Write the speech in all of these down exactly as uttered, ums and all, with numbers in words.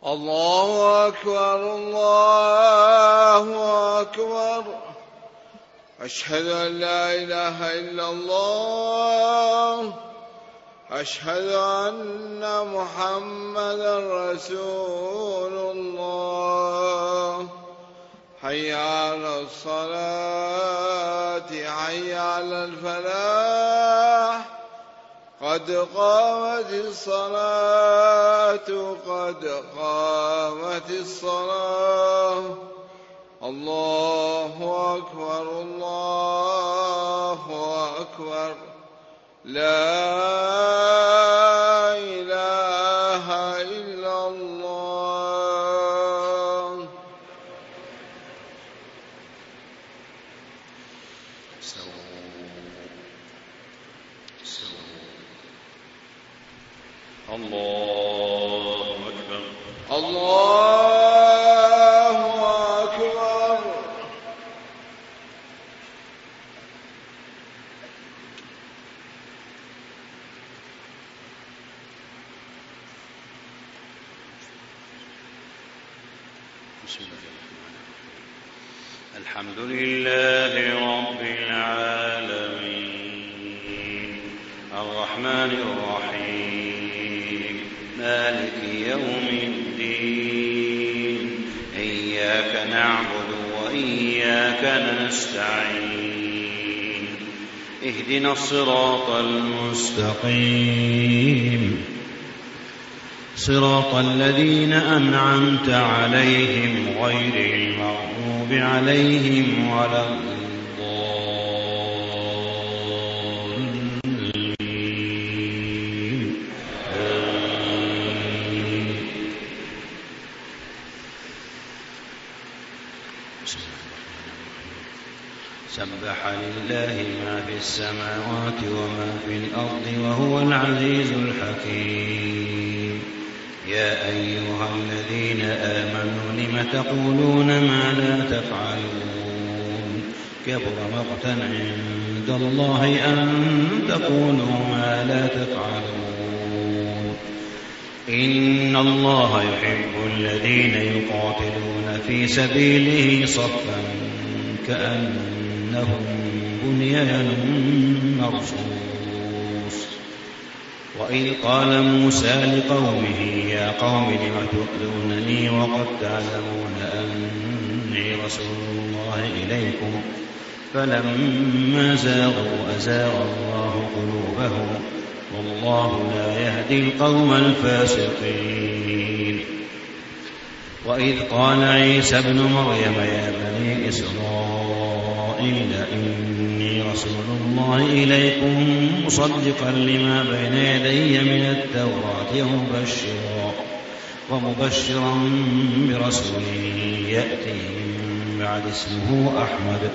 الله أكبر الله أكبر. أشهد أن لا إله إلا الله. أشهد أن محمدا رسول الله. حي على الصلاة حي على الفلاح. قد قامت الصلاة قد قامت الصلاة. الله أكبر الله أكبر. لا إله إلا الله. الله أكبر الله أكبر. بسم الله الرحمن الرحيم. الحمد لله رب العالمين الرحمن الرحيم مالك يوم الدين. إياك نعبد وإياك نستعين. اهدنا الصراط المستقيم صراط الذين أنعمت عليهم غير المغضوب عليهم ولا الضالين. آمين. سبح لله ما في السماوات وما في الأرض وهو العزيز الحكيم. يا أيها الذين آمنوا لم تقولون ما لا تفعلون. كبر مقتا عند الله أن تقولوا ما لا تفعلون. إن الله يحب الذين يقاتلون في سبيله صفا كأنهم بنيان مرصوص. وإذ قال موسى لقومه يا قوم لم تؤذونني وقد تعلمون أني رسول الله إليكم فلما زاغوا أزاغ الله قلوبهم والله لا يهدي القوم الفاسقين. وإذ قال عيسى ابن مريم يا بني إسرائيل إني رسول الله إليكم مصدقا لما بين يدي من التوراة ومبشرا, ومبشرا برسول يأتي من بعد اسمه أحمد.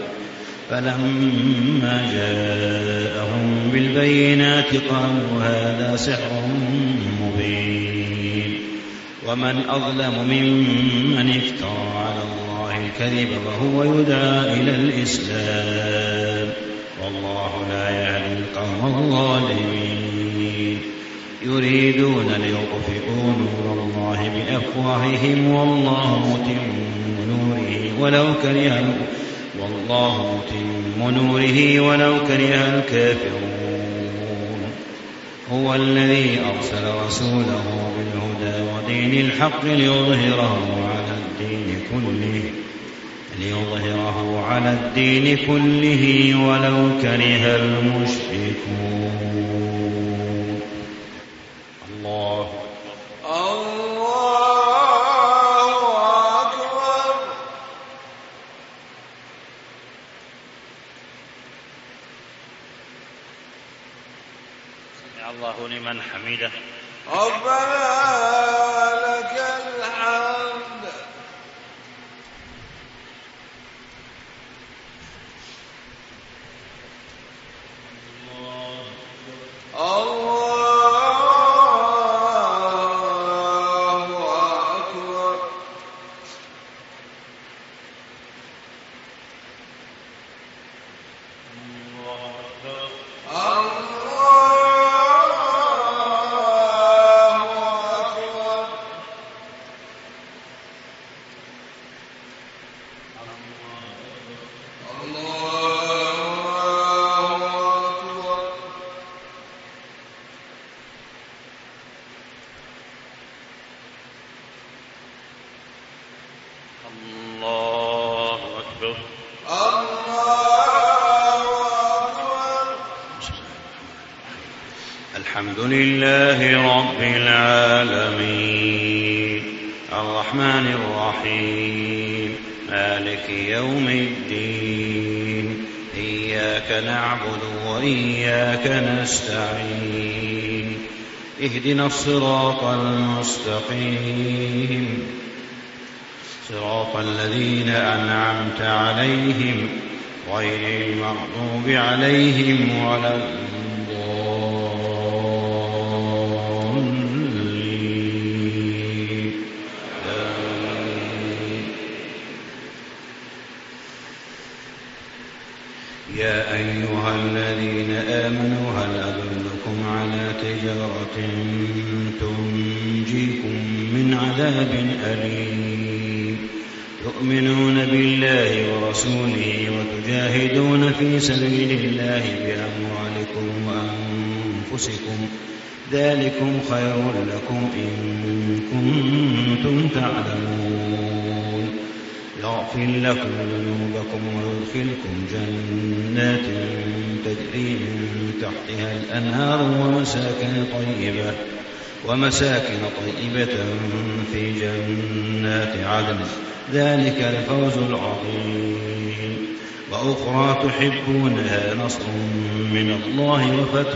فلما جاءهم بالبينات قالوا هذا سحر مبين. ومن أظلم ممن افترى على الله الكذب وهو يدعى إلى الإسلام والله لا يهدي القوم الظالمين. يريدون ليطفئوا نور الله بأفواههم والله متم نوره ولو كره والله متم نوره ولو كره الكافرون. هو الذي أرسل رسوله بالهدى ودين الحق ليظهره على الدين كله ليظهره على الدين كله ولو كره المشركون. الله الله أكبر. سمع الله لمن حمده. ربنا لك الحمد. الله أكبر. الله الحمد لله رب العالمين الرحمن الرحيم مالك يوم الدين إياك نعبد وإياك نستعين اهدنا الصراط المستقيم صراط الذين أنعمت عليهم غير المغضوب عليهم ولا الضالين يا أيها الذين آمنوا هل أدلكم على تجارة تنجيكم من عذاب أليم تؤمنون بالله ورسوله وتجاهدون في سبيل الله بأموالكم وأنفسكم ذلكم خير لكم إن كنتم تعلمون يغفر لكم ذنوبكم ويدخلكم جنات تجري من تحتها الأنهار ومساكن طيبة ومساكن طيبة في جنات عدن ذلك الفوز العظيم وأخرى تحبونها نصر من الله وفتح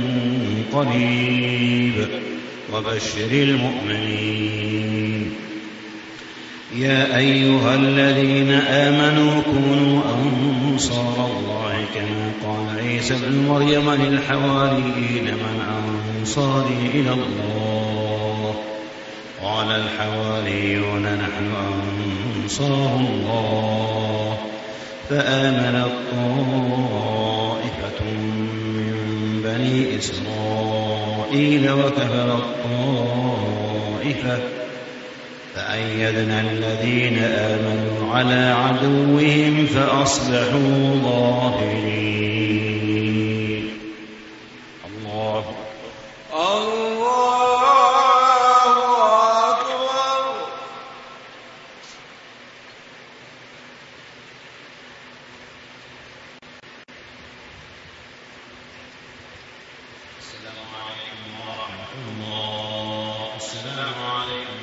قريب وبشر المؤمنين يا أيها الذين آمنوا كونوا أنصار الله كما قال عيسى ابن مريم للحواريين من أنصاري إلى الله قال الحواريون نحن أنصار الله فآمنت طائفة من بني إسرائيل وكفرت طائفة فأيدنا الذين آمنوا على عدوهم فأصبحوا ظاهرين الله الله أكبر. السلام عليكم ورحمة الله. السلام عليكم